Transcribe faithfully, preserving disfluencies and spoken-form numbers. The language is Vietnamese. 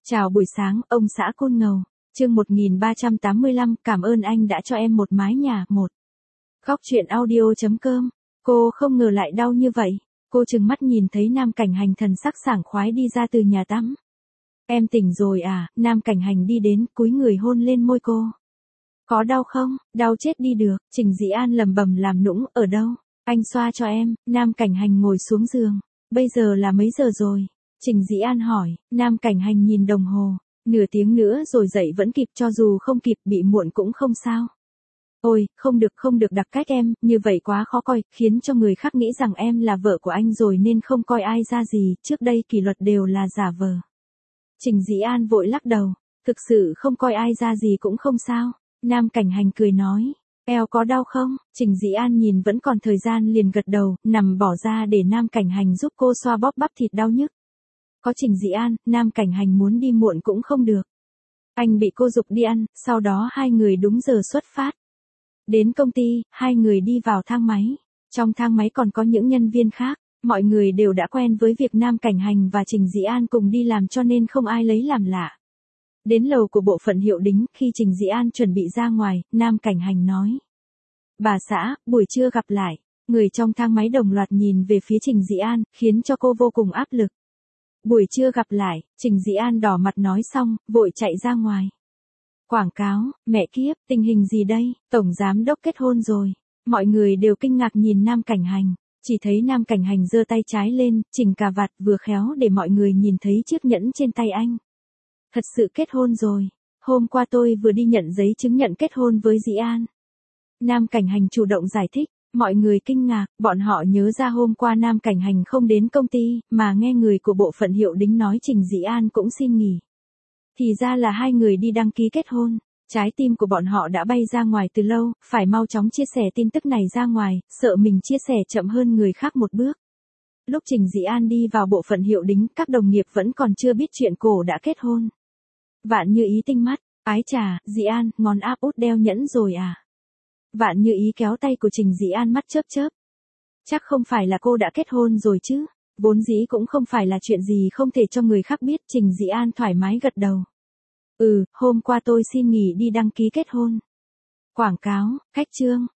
Chào buổi sáng, ông xã Côn Ngầu. Chương một nghìn ba trăm tám mươi lăm, cảm ơn anh đã cho em một mái nhà. Một. Góc truyện audio chấm com. Cô không ngờ lại đau như vậy. Cô trừng mắt nhìn thấy Nam Cảnh Hành thần sắc sảng khoái đi ra từ nhà tắm. Em tỉnh rồi à? Nam Cảnh Hành đi đến, cúi người hôn lên môi cô. Có đau không? Đau chết đi được. Trình Dĩ An lầm bầm làm nũng, ở đâu? Anh xoa cho em. Nam Cảnh Hành ngồi xuống giường. Bây giờ là mấy giờ rồi? Trình Dĩ An hỏi. Nam Cảnh Hành nhìn đồng hồ. Nửa tiếng nữa rồi dậy vẫn kịp, cho dù không kịp bị muộn cũng không sao. Ôi, không được không được đặc cách em, như vậy quá khó coi, khiến cho người khác nghĩ rằng em là vợ của anh rồi nên không coi ai ra gì, trước đây kỷ luật đều là giả vờ. Trình Dĩ An vội lắc đầu, thực sự không coi ai ra gì cũng không sao. Nam Cảnh Hành cười nói, eo có đau không? Trình Dĩ An nhìn vẫn còn thời gian liền gật đầu, nằm bỏ ra để Nam Cảnh Hành giúp cô xoa bóp bắp thịt đau nhức. Có Trình Dĩ An, Nam Cảnh Hành muốn đi muộn cũng không được. Anh bị cô giục đi ăn, sau đó hai người đúng giờ xuất phát. Đến công ty, hai người đi vào thang máy. Trong thang máy còn có những nhân viên khác, mọi người đều đã quen với việc Nam Cảnh Hành và Trình Dĩ An cùng đi làm cho nên không ai lấy làm lạ. Đến lầu của bộ phận hiệu đính, khi Trình Dĩ An chuẩn bị ra ngoài, Nam Cảnh Hành nói. Bà xã, buổi trưa gặp lại. Người trong thang máy đồng loạt nhìn về phía Trình Dĩ An, khiến cho cô vô cùng áp lực. Buổi trưa gặp lại, Trình Dĩ An đỏ mặt nói xong, vội chạy ra ngoài. Quảng cáo, mẹ kiếp, tình hình gì đây? Tổng giám đốc kết hôn rồi. Mọi người đều kinh ngạc nhìn Nam Cảnh Hành. Chỉ thấy Nam Cảnh Hành giơ tay trái lên, chỉnh cà vạt vừa khéo để mọi người nhìn thấy chiếc nhẫn trên tay anh. Thật sự kết hôn rồi. Hôm qua tôi vừa đi nhận giấy chứng nhận kết hôn với Dĩ An. Nam Cảnh Hành chủ động giải thích. Mọi người kinh ngạc, bọn họ nhớ ra hôm qua Nam Cảnh Hành không đến công ty, mà nghe người của bộ phận hiệu đính nói Trình Dĩ An cũng xin nghỉ. Thì ra là hai người đi đăng ký kết hôn. Trái tim của bọn họ đã bay ra ngoài từ lâu, phải mau chóng chia sẻ tin tức này ra ngoài, sợ mình chia sẻ chậm hơn người khác một bước. Lúc Trình Dĩ An đi vào bộ phận hiệu đính, các đồng nghiệp vẫn còn chưa biết chuyện cổ đã kết hôn. Vạn Như Ý tinh mắt, ái chà, Dĩ An, ngón áp út đeo nhẫn rồi à? Vạn Như Ý kéo tay của Trình Dĩ An mắt chớp chớp. Chắc không phải là cô đã kết hôn rồi chứ? Vốn dĩ cũng không phải là chuyện gì không thể cho người khác biết. Trình Dĩ An thoải mái gật đầu. Ừ, hôm qua tôi xin nghỉ đi đăng ký kết hôn. Quảng cáo, khách trương,